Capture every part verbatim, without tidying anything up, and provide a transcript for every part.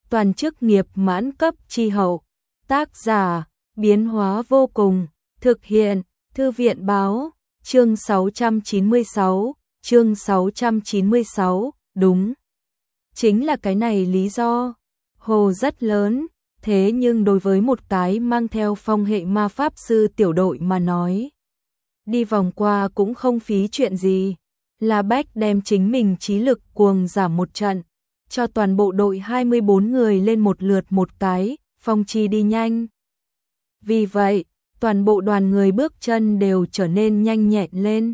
toàn chức nghiệp mãn cấp chi hậu. Tác giả, biến hóa vô cùng, thực hiện, Thư viện báo, chương sáu trăm chín mươi sáu, chương sáu trăm chín mươi sáu, đúng. Chính là cái này lý do. Hồ rất lớn, thế nhưng đối với một cái mang theo phong hệ ma pháp sư tiểu đội mà nói, đi vòng qua cũng không phí chuyện gì. La Bách đem chính mình trí lực cuồng giảm một trận, cho toàn bộ đội hai mươi bốn người lên một lượt một cái, phong chi đi nhanh. Vì vậy, toàn bộ đoàn người bước chân đều trở nên nhanh nhẹn lên.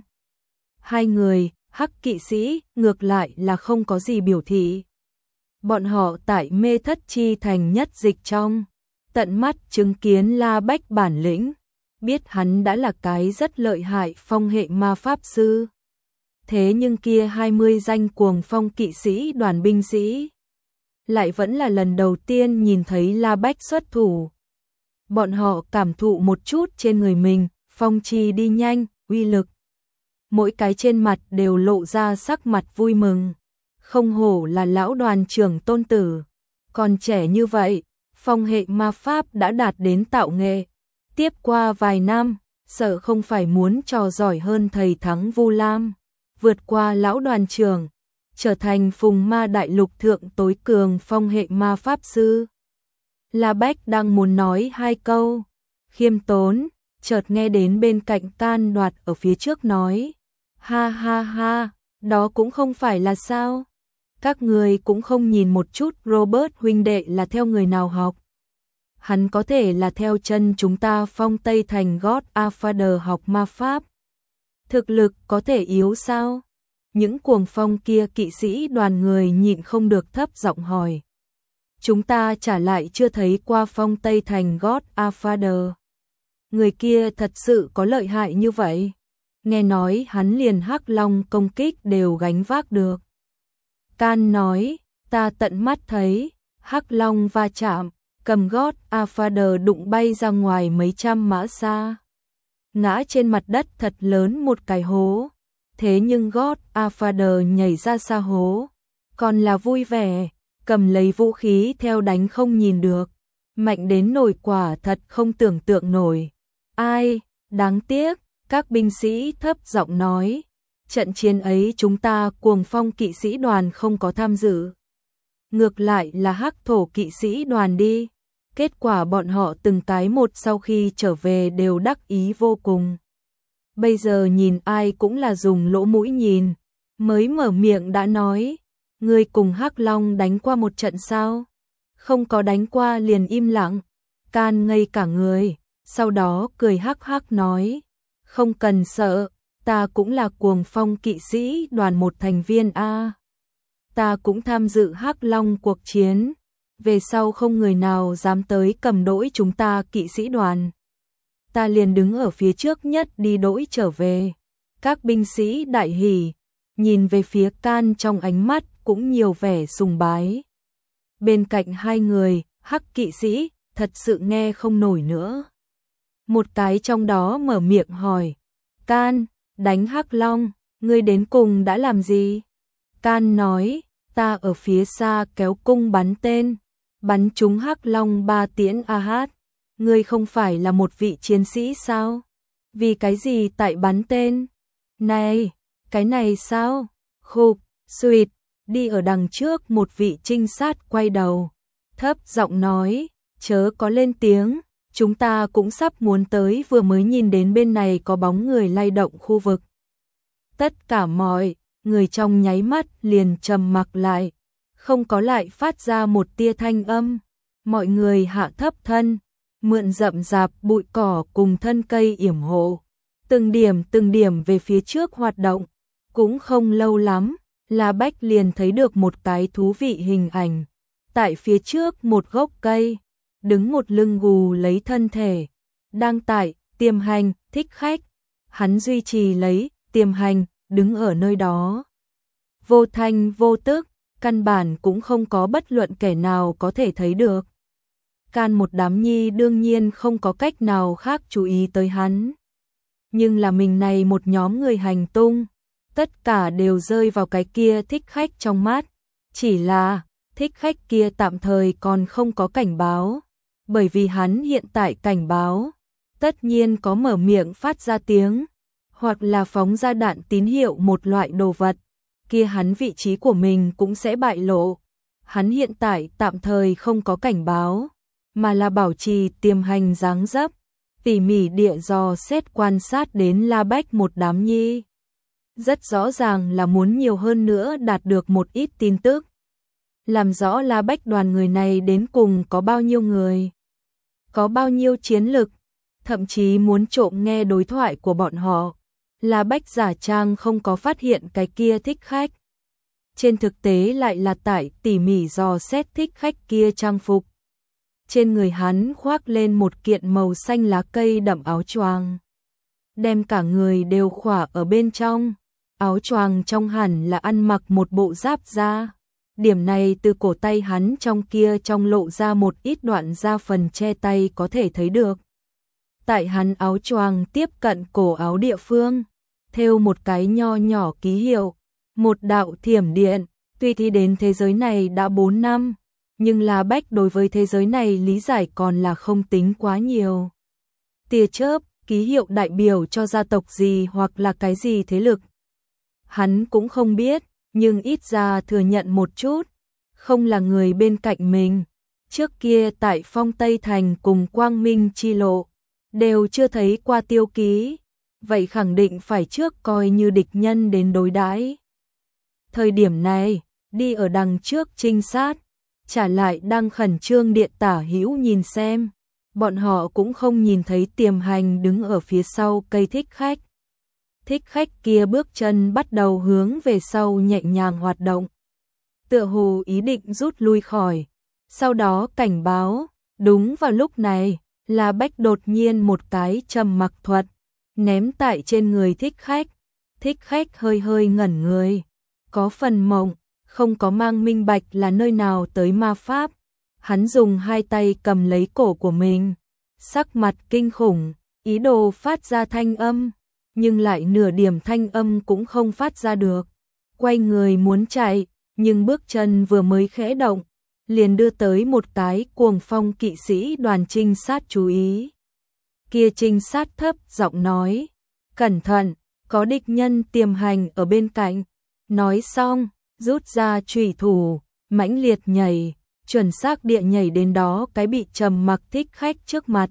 Hai người, Hắc kỵ sĩ, ngược lại là không có gì biểu thị. Bọn họ tại Mê Thất Chi Thành nhất dịch trong, tận mắt chứng kiến La Bách bản lĩnh, biết hắn đã là cái rất lợi hại phong hệ ma pháp sư. Thế nhưng kia hai mươi danh cuồng phong kỵ sĩ đoàn binh sĩ, lại vẫn là lần đầu tiên nhìn thấy La Bách xuất thủ. Bọn họ cảm thụ một chút trên người mình, phong chi đi nhanh, uy lực. Mỗi cái trên mặt đều lộ ra sắc mặt vui mừng. Không hổ là lão đoàn trưởng tôn tử. Còn trẻ như vậy, phong hệ ma pháp đã đạt đến tạo nghệ. Tiếp qua vài năm, sợ không phải muốn trò giỏi hơn thầy Thắng Vu Lam. Vượt qua lão đoàn trưởng, trở thành phùng ma đại lục thượng tối cường phong hệ ma pháp sư. La Bách đang muốn nói hai câu, khiêm tốn, chợt nghe đến bên cạnh Can Đoạt ở phía trước nói. Ha ha ha, đó cũng không phải là sao. Các người cũng không nhìn một chút Robert huynh đệ là theo người nào học. Hắn có thể là theo chân chúng ta phong Tây Thành Godfather học ma pháp. Thực lực có thể yếu sao? Những cuồng phong kia kỵ sĩ đoàn người nhịn không được thấp giọng hỏi. Chúng ta trả lại chưa thấy qua phong Tây Thành Godfather. Người kia thật sự có lợi hại như vậy. Nghe nói hắn liền Hắc Long công kích đều gánh vác được. Can nói, ta tận mắt thấy, Hắc Long va chạm, cầm Godfather đụng bay ra ngoài mấy trăm mã xa. Ngã trên mặt đất thật lớn một cái hố. Thế nhưng Godfather nhảy ra xa hố, còn là vui vẻ, cầm lấy vũ khí theo đánh không nhìn được. Mạnh đến nổi quả thật không tưởng tượng nổi. Ai, đáng tiếc, các binh sĩ thấp giọng nói. Trận chiến ấy chúng ta cuồng phong kỵ sĩ đoàn không có tham dự. Ngược lại là Hắc thổ kỵ sĩ đoàn đi. Kết quả bọn họ từng cái một sau khi trở về đều đắc ý vô cùng. Bây giờ nhìn ai cũng là dùng lỗ mũi nhìn. Mới mở miệng đã nói. Người cùng Hắc Long đánh qua một trận sao? Không có đánh qua liền im lặng. Can ngây cả người. Sau đó cười hắc hắc nói. Không cần sợ. Ta cũng là cuồng phong kỵ sĩ đoàn một thành viên A. Ta cũng tham dự Hắc Long cuộc chiến. Về sau không người nào dám tới cầm đỗi chúng ta kỵ sĩ đoàn. Ta liền đứng ở phía trước nhất đi đỗi trở về. Các binh sĩ đại hỉ, nhìn về phía Can trong ánh mắt cũng nhiều vẻ sùng bái. Bên cạnh hai người, Hắc kỵ sĩ, thật sự nghe không nổi nữa. Một cái trong đó mở miệng hỏi, Can, đánh Hắc Long, ngươi đến cùng đã làm gì? Can nói, ta ở phía xa kéo cung bắn tên, bắn trúng Hắc Long ba tiễn a hát. Ngươi không phải là một vị chiến sĩ sao? Vì cái gì tại bắn tên? Này, cái này sao? Khục, suyệt, đi ở đằng trước một vị trinh sát quay đầu, thấp giọng nói, chớ có lên tiếng, chúng ta cũng sắp muốn tới vừa mới nhìn đến bên này có bóng người lay động khu vực. Tất cả mọi người trong nháy mắt liền trầm mặc lại, không có lại phát ra một tia thanh âm. Mọi người hạ thấp thân, mượn rậm rạp bụi cỏ cùng thân cây yểm hộ, từng điểm từng điểm về phía trước hoạt động. Cũng không lâu lắm, La Bách liền thấy được một cái thú vị hình ảnh. Tại phía trước một gốc cây, đứng một lưng gù lấy thân thể, đang tại tiềm hành, thích khách. Hắn duy trì lấy tiềm hành, đứng ở nơi đó. Vô thanh vô tức, căn bản cũng không có bất luận kẻ nào có thể thấy được. Can một đám nhi đương nhiên không có cách nào khác chú ý tới hắn. Nhưng là mình này một nhóm người hành tung, tất cả đều rơi vào cái kia thích khách trong mắt. Chỉ là, thích khách kia tạm thời còn không có cảnh báo, bởi vì hắn hiện tại cảnh báo, tất nhiên có mở miệng phát ra tiếng, hoặc là phóng ra đạn tín hiệu một loại đồ vật, kia hắn vị trí của mình cũng sẽ bại lộ. Hắn hiện tại tạm thời không có cảnh báo, mà là bảo trì tiềm hành dáng dấp, tỉ mỉ địa dò xét quan sát đến La Bách một đám nhi. Rất rõ ràng là muốn nhiều hơn nữa đạt được một ít tin tức. Làm rõ La Bách đoàn người này đến cùng có bao nhiêu người, có bao nhiêu chiến lực, thậm chí muốn trộm nghe đối thoại của bọn họ. La Bách giả trang không có phát hiện cái kia thích khách. Trên thực tế lại là tại tỉ mỉ dò xét thích khách kia trang phục. Trên người hắn khoác lên một kiện màu xanh lá cây đậm áo choàng, đem cả người đều khỏa ở bên trong. Áo choàng trong hẳn là ăn mặc một bộ giáp da. Điểm này từ cổ tay hắn trong kia trong lộ ra một ít đoạn da phần che tay có thể thấy được. Tại hắn áo choàng tiếp cận cổ áo địa phương, thêu một cái nho nhỏ ký hiệu, một đạo thiểm điện. Tuy thì đến thế giới này đã bốn năm, nhưng La Bách đối với thế giới này lý giải còn là không tính quá nhiều. Tia chớp, ký hiệu đại biểu cho gia tộc gì hoặc là cái gì thế lực. Hắn cũng không biết, nhưng ít ra thừa nhận một chút, không là người bên cạnh mình. Trước kia tại Phong Tây Thành cùng Quang Minh Chi Lộ, đều chưa thấy qua tiêu ký, vậy khẳng định phải trước coi như địch nhân đến đối đãi. Thời điểm này, đi ở đằng trước trinh sát, trả lại đang khẩn trương điện tả hữu nhìn xem, bọn họ cũng không nhìn thấy tiềm hành đứng ở phía sau cây thích khách. Thích khách kia bước chân bắt đầu hướng về sau nhẹ nhàng hoạt động, tựa hồ ý định rút lui khỏi, sau đó cảnh báo. Đúng vào lúc này, La Bách đột nhiên một cái trầm mặc thuật ném tại trên người thích khách. Thích khách hơi hơi ngẩn người, có phần mộng, không có mang minh bạch là nơi nào tới ma pháp. Hắn dùng hai tay cầm lấy cổ của mình, sắc mặt kinh khủng, ý đồ phát ra thanh âm, nhưng lại nửa điểm thanh âm cũng không phát ra được. Quay người muốn chạy, nhưng bước chân vừa mới khẽ động, liền đưa tới một cái cuồng phong kỵ sĩ đoàn trinh sát chú ý. Kia trinh sát thấp giọng nói, cẩn thận, có địch nhân tiềm hành ở bên cạnh. Nói xong, rút ra chủy thủ, mãnh liệt nhảy, chuẩn xác địa nhảy đến đó cái bị trầm mặc thích khách trước mặt.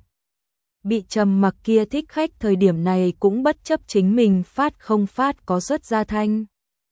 Bị trầm mặc kia thích khách thời điểm này cũng bất chấp chính mình phát không phát có xuất ra thanh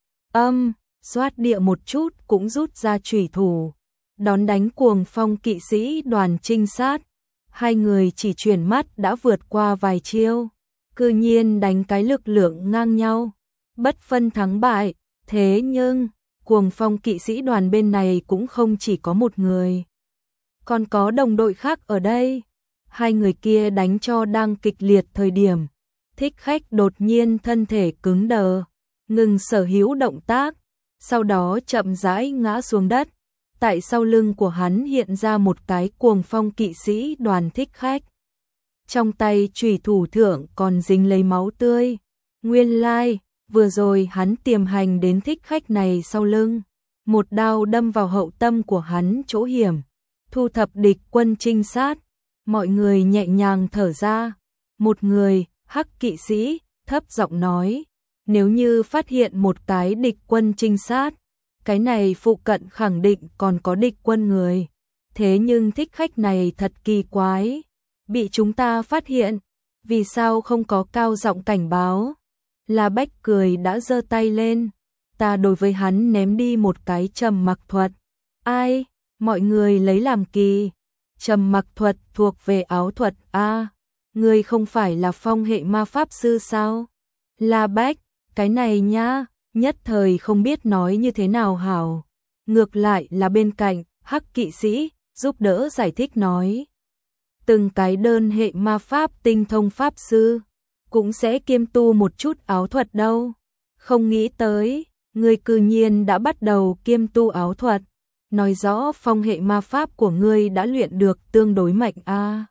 âm, xoát địa một chút cũng rút ra chủy thủ, đón đánh cuồng phong kỵ sĩ đoàn trinh sát. Hai người chỉ chuyển mắt đã vượt qua vài chiêu, cư nhiên đánh cái lực lượng ngang nhau, bất phân thắng bại. Thế nhưng, cuồng phong kỵ sĩ đoàn bên này cũng không chỉ có một người, còn có đồng đội khác ở đây. Hai người kia đánh cho đang kịch liệt thời điểm, thích khách đột nhiên thân thể cứng đờ, ngừng sở hữu động tác, sau đó chậm rãi ngã xuống đất. Tại sau lưng của hắn hiện ra một cái cuồng phong kỵ sĩ đoàn thích khách. Trong tay chủy thủ thượng còn dính lấy máu tươi. Nguyên lai, like, vừa rồi hắn tiềm hành đến thích khách này sau lưng, một đao đâm vào hậu tâm của hắn chỗ hiểm, thu thập địch quân trinh sát. Mọi người nhẹ nhàng thở ra. Một người, hắc kỵ sĩ, thấp giọng nói, nếu như phát hiện một cái địch quân trinh sát, cái này phụ cận khẳng định còn có địch quân người. Thế nhưng thích khách này thật kỳ quái, bị chúng ta phát hiện, vì sao không có cao giọng cảnh báo? La Bách cười đã giơ tay lên, ta đối với hắn ném đi một cái trầm mặc thuật. Ai? Mọi người lấy làm kỳ. Trầm mặc thuật thuộc về áo thuật a, à, ngươi không phải là phong hệ ma pháp sư sao? La Bách, cái này nhá, nhất thời không biết nói như thế nào hảo. Ngược lại là bên cạnh, hắc kỵ sĩ, giúp đỡ giải thích nói. Từng cái đơn hệ ma pháp tinh thông pháp sư, cũng sẽ kiêm tu một chút áo thuật đâu. Không nghĩ tới, ngươi cư nhiên đã bắt đầu kiêm tu áo thuật. Nói rõ phong hệ ma pháp của ngươi đã luyện được tương đối mạnh a. À.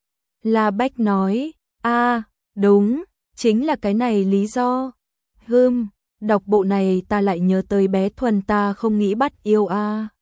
La Bách nói, a, à, đúng, chính là cái này lý do. Hừm, đọc bộ này ta lại nhớ tới bé Thuần ta không nghĩ bắt yêu a. À.